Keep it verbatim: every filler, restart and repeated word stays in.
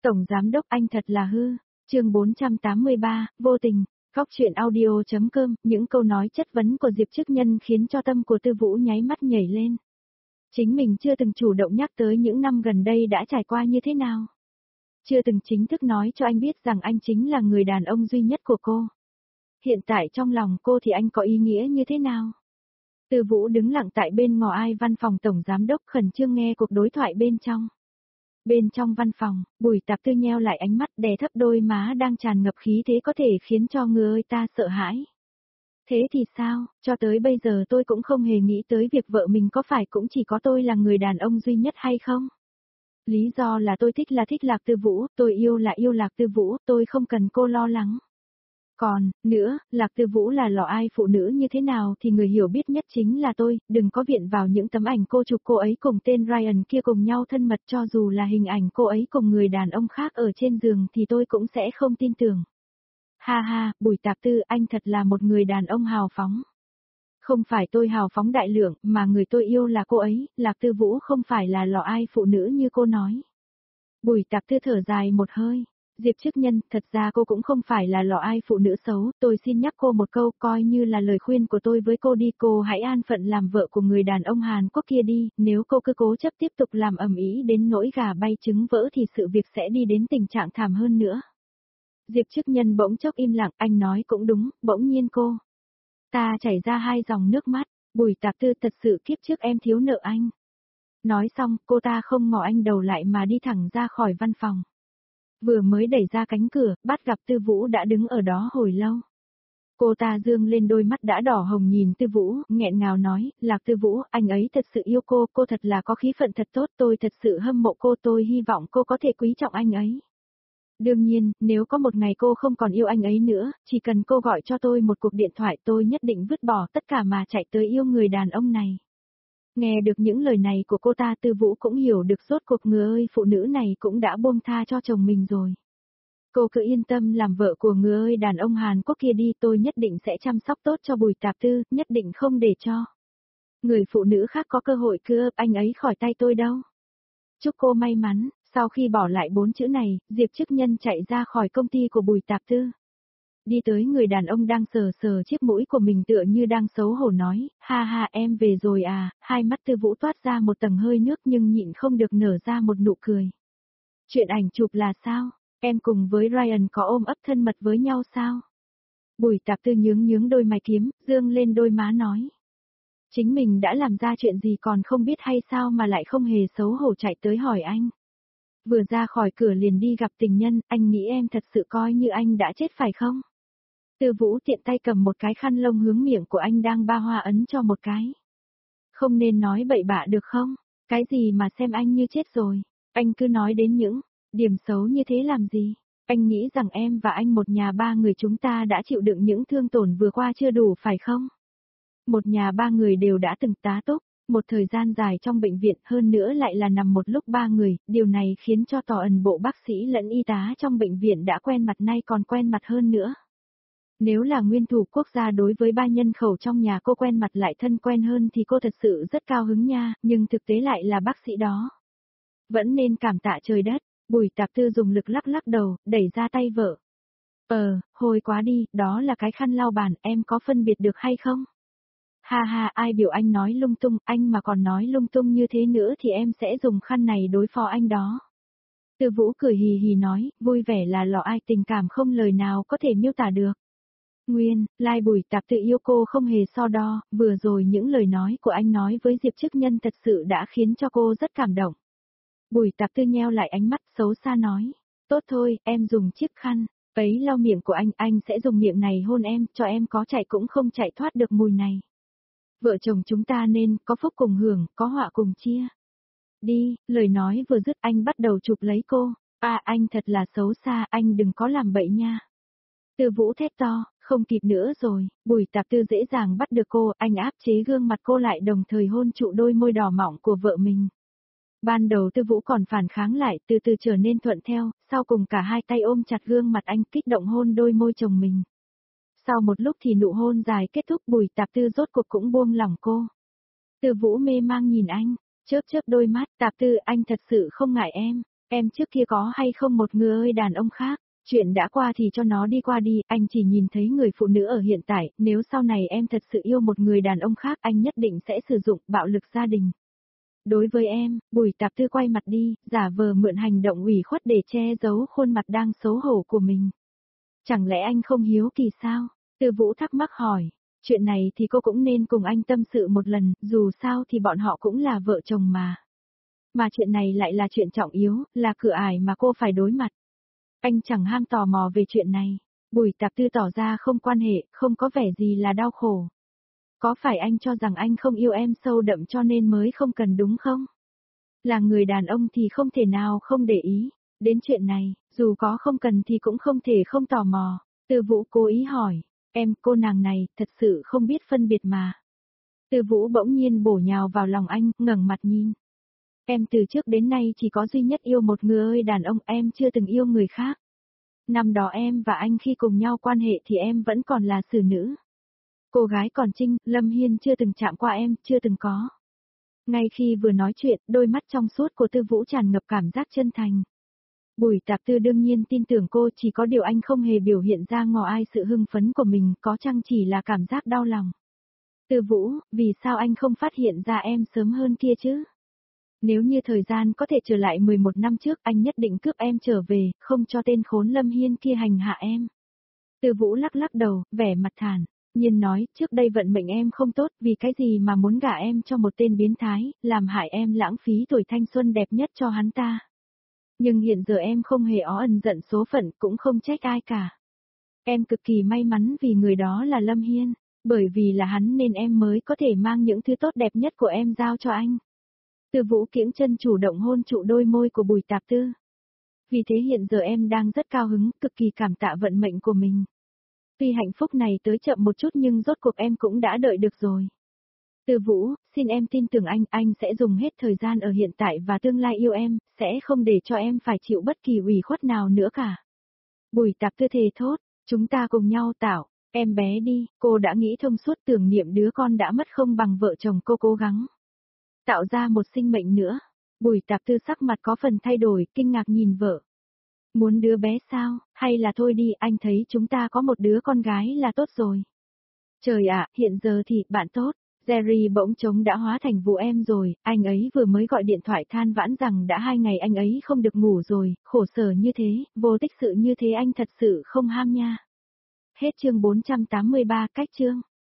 Tổng Giám Đốc anh thật là hư. Chương bốn trăm tám mươi ba, vô tình. Góc truyện audio.com, những câu nói chất vấn của Diệp Chức Nhân khiến cho tâm của Tư Vũ nháy mắt nhảy lên. Chính mình chưa từng chủ động nhắc tới những năm gần đây đã trải qua như thế nào. Chưa từng chính thức nói cho anh biết rằng anh chính là người đàn ông duy nhất của cô. Hiện tại trong lòng cô thì anh có ý nghĩa như thế nào? Tư Vũ đứng lặng tại bên ngò ai văn phòng Tổng Giám Đốc khẩn trương nghe cuộc đối thoại bên trong. Bên trong văn phòng, Bùi Tạp Tư nheo lại ánh mắt đè thấp đôi má đang tràn ngập khí thế có thể khiến cho người ta sợ hãi. Thế thì sao, cho tới bây giờ tôi cũng không hề nghĩ tới việc vợ mình có phải cũng chỉ có tôi là người đàn ông duy nhất hay không? Lý do là tôi thích là thích Lạc Tư Vũ, tôi yêu là yêu Lạc Tư Vũ, tôi không cần cô lo lắng. Còn, nữa, Lạc Tư Vũ là lọ ai phụ nữ như thế nào thì người hiểu biết nhất chính là tôi, đừng có viện vào những tấm ảnh cô chụp cô ấy cùng tên Ryan kia cùng nhau thân mật cho dù là hình ảnh cô ấy cùng người đàn ông khác ở trên giường thì tôi cũng sẽ không tin tưởng. Ha ha, Bùi Tạp Tư anh thật là một người đàn ông hào phóng. Không phải tôi hào phóng đại lượng mà người tôi yêu là cô ấy, Lạc Tư Vũ không phải là lọ ai phụ nữ như cô nói. Bùi Tạp Tư thở dài một hơi. Diệp Chức Nhân, thật ra cô cũng không phải là lọ ai phụ nữ xấu, tôi xin nhắc cô một câu coi như là lời khuyên của tôi với cô đi, cô hãy an phận làm vợ của người đàn ông Hàn Quốc kia đi, nếu cô cứ cố chấp tiếp tục làm ầm ĩ đến nỗi gà bay trứng vỡ thì sự việc sẽ đi đến tình trạng thảm hơn nữa. Diệp Chức Nhân bỗng chốc im lặng, anh nói cũng đúng, bỗng nhiên cô. Ta chảy ra hai dòng nước mắt, Bùi Tạp Tư thật sự kiếp trước em thiếu nợ anh. Nói xong, cô ta không ngỏ anh đầu lại mà đi thẳng ra khỏi văn phòng. Vừa mới đẩy ra cánh cửa, bắt gặp Tư Vũ đã đứng ở đó hồi lâu. Cô ta dương lên đôi mắt đã đỏ hồng nhìn Tư Vũ, nghẹn ngào nói, Lạc Tư Vũ, anh ấy thật sự yêu cô, cô thật là có khí phận thật tốt, tôi thật sự hâm mộ cô, tôi hy vọng cô có thể quý trọng anh ấy. Đương nhiên, nếu có một ngày cô không còn yêu anh ấy nữa, chỉ cần cô gọi cho tôi một cuộc điện thoại tôi nhất định vứt bỏ tất cả mà chạy tới yêu người đàn ông này. Nghe được những lời này của cô ta Tư Vũ cũng hiểu được rốt cuộc người ơi phụ nữ này cũng đã buông tha cho chồng mình rồi. Cô cứ yên tâm làm vợ của người ơi đàn ông Hàn Quốc kia đi, tôi nhất định sẽ chăm sóc tốt cho Bùi Tạp Tư, nhất định không để cho người phụ nữ khác có cơ hội cướp anh ấy khỏi tay tôi đâu. Chúc cô may mắn. Sau khi bỏ lại bốn chữ này, Diệp Chức Nhân chạy ra khỏi công ty của Bùi Tạp Tư. Đi tới người đàn ông đang sờ sờ chiếc mũi của mình tựa như đang xấu hổ nói, ha ha em về rồi à, hai mắt Tư Vũ toát ra một tầng hơi nước nhưng nhịn không được nở ra một nụ cười. Chuyện ảnh chụp là sao, em cùng với Ryan có ôm ấp thân mật với nhau sao? Bùi Tạp Tư nhướng nhướng đôi mày kiếm, dương lên đôi má nói. Chính mình đã làm ra chuyện gì còn không biết hay sao mà lại không hề xấu hổ chạy tới hỏi anh. Vừa ra khỏi cửa liền đi gặp tình nhân, anh nghĩ em thật sự coi như anh đã chết phải không? Tư Vũ tiện tay cầm một cái khăn lông hướng miệng của anh đang ba hoa ấn cho một cái. Không nên nói bậy bạ được không? Cái gì mà xem anh như chết rồi? Anh cứ nói đến những điểm xấu như thế làm gì? Anh nghĩ rằng em và anh một nhà ba người chúng ta đã chịu đựng những thương tổn vừa qua chưa đủ phải không? Một nhà ba người đều đã từng tá túc. Một thời gian dài trong bệnh viện hơn nữa lại là nằm một lúc ba người, điều này khiến cho tỏ ẩn bộ bác sĩ lẫn y tá trong bệnh viện đã quen mặt nay còn quen mặt hơn nữa. Nếu là nguyên thủ quốc gia đối với ba nhân khẩu trong nhà cô quen mặt lại thân quen hơn thì cô thật sự rất cao hứng nha, nhưng thực tế lại là bác sĩ đó. Vẫn nên cảm tạ trời đất, Bùi Tạp Tư dùng lực lắc lắc đầu, đẩy ra tay vợ. Ờ, hồi quá đi, đó là cái khăn lau bàn, em có phân biệt được hay không? Ha ha, ai biểu anh nói lung tung, anh mà còn nói lung tung như thế nữa thì em sẽ dùng khăn này đối phó anh đó. Tư Vũ cười hì hì nói, vui vẻ là lọ ai tình cảm không lời nào có thể miêu tả được. Nguyên, lai Bùi Tạp Tư yêu cô không hề so đo, vừa rồi những lời nói của anh nói với Diệp Chức Nhân thật sự đã khiến cho cô rất cảm động. Bùi Tạp Tư nheo lại ánh mắt xấu xa nói, tốt thôi, em dùng chiếc khăn, ấy lau miệng của anh, anh sẽ dùng miệng này hôn em, cho em có chạy cũng không chạy thoát được mùi này. Vợ chồng chúng ta nên có phúc cùng hưởng, có họa cùng chia. Đi, lời nói vừa dứt anh bắt đầu chụp lấy cô. À anh thật là xấu xa, anh đừng có làm bậy nha. Tư Vũ thét to, không kịp nữa rồi, Bùi Tạp Tư dễ dàng bắt được cô, anh áp chế gương mặt cô lại đồng thời hôn trụ đôi môi đỏ mọng của vợ mình. Ban đầu Tư Vũ còn phản kháng lại, từ từ trở nên thuận theo, sau cùng cả hai tay ôm chặt gương mặt anh kích động hôn đôi môi chồng mình. Sau một lúc thì nụ hôn dài kết thúc Bùi Tạp Tư rốt cuộc cũng buông lỏng cô. Tư Vũ mê mang nhìn anh, chớp chớp đôi mắt, Tạp Tư anh thật sự không ngại em. Em trước kia có hay không một người ơi đàn ông khác? Chuyện đã qua thì cho nó đi qua đi, anh chỉ nhìn thấy người phụ nữ ở hiện tại, nếu sau này em thật sự yêu một người đàn ông khác anh nhất định sẽ sử dụng bạo lực gia đình. Đối với em, Bùi Tạp Tư quay mặt đi, giả vờ mượn hành động ủy khuất để che giấu khuôn mặt đang xấu hổ của mình. Chẳng lẽ anh không hiếu kỳ sao? Tư Vũ thắc mắc hỏi. Chuyện này thì cô cũng nên cùng anh tâm sự một lần, dù sao thì bọn họ cũng là vợ chồng mà. Mà chuyện này lại là chuyện trọng yếu, là cửa ải mà cô phải đối mặt. Anh chẳng ham tò mò về chuyện này. Bùi Tạp Tư tỏ ra không quan hệ, không có vẻ gì là đau khổ. Có phải anh cho rằng anh không yêu em sâu đậm cho nên mới không cần đúng không? Là người đàn ông thì không thể nào không để ý. Đến chuyện này, dù có không cần thì cũng không thể không tò mò. Tư Vũ cố ý hỏi, em cô nàng này thật sự không biết phân biệt mà. Tư Vũ bỗng nhiên bổ nhào vào lòng anh, ngẩng mặt nhìn. Em từ trước đến nay chỉ có duy nhất yêu một người ơi đàn ông, em chưa từng yêu người khác. Năm đó em và anh khi cùng nhau quan hệ thì em vẫn còn là xử nữ. Cô gái còn trinh, Lâm Hiên chưa từng chạm qua em, chưa từng có. Ngay khi vừa nói chuyện, đôi mắt trong suốt của Tư Vũ tràn ngập cảm giác chân thành. Bùi Tạp Tư đương nhiên tin tưởng cô, chỉ có điều anh không hề biểu hiện ra ngỏ ai sự hưng phấn của mình, có chăng chỉ là cảm giác đau lòng. Tư Vũ, vì sao anh không phát hiện ra em sớm hơn kia chứ? Nếu như thời gian có thể trở lại mười một năm trước, anh nhất định cướp em trở về, không cho tên khốn Lâm Hiên kia hành hạ em. Tư Vũ lắc lắc đầu, vẻ mặt thản nhiên nói, trước đây vận mệnh em không tốt, vì cái gì mà muốn gả em cho một tên biến thái, làm hại em lãng phí tuổi thanh xuân đẹp nhất cho hắn ta. Nhưng hiện giờ em không hề ó ẩn giận số phận, cũng không trách ai cả. Em cực kỳ may mắn vì người đó là Lâm Hiên, bởi vì là hắn nên em mới có thể mang những thứ tốt đẹp nhất của em giao cho anh. Tư Vũ kiễng chân chủ động hôn trụ đôi môi của Bùi Tạp Tư. Vì thế hiện giờ em đang rất cao hứng, cực kỳ cảm tạ vận mệnh của mình. Tuy hạnh phúc này tới chậm một chút nhưng rốt cuộc em cũng đã đợi được rồi. Tư Vũ, xin em tin tưởng anh, anh sẽ dùng hết thời gian ở hiện tại và tương lai yêu em, sẽ không để cho em phải chịu bất kỳ ủy khuất nào nữa cả. Bùi Tạp Tư thề thốt, chúng ta cùng nhau tạo, em bé đi, cô đã nghĩ thông suốt, tưởng niệm đứa con đã mất không bằng vợ chồng cô cố gắng tạo ra một sinh mệnh nữa. Bùi Tạp Tư sắc mặt có phần thay đổi, kinh ngạc nhìn vợ. Muốn đứa bé sao, hay là thôi đi, anh thấy chúng ta có một đứa con gái là tốt rồi. Trời ạ, hiện giờ thì, bạn tốt, Jerry bỗng trống đã hóa thành vụ em rồi, anh ấy vừa mới gọi điện thoại than vãn rằng đã hai ngày anh ấy không được ngủ rồi, khổ sở như thế, vô tích sự như thế anh thật sự không ham nha. Hết chương bốn trăm tám mươi ba, cách chương.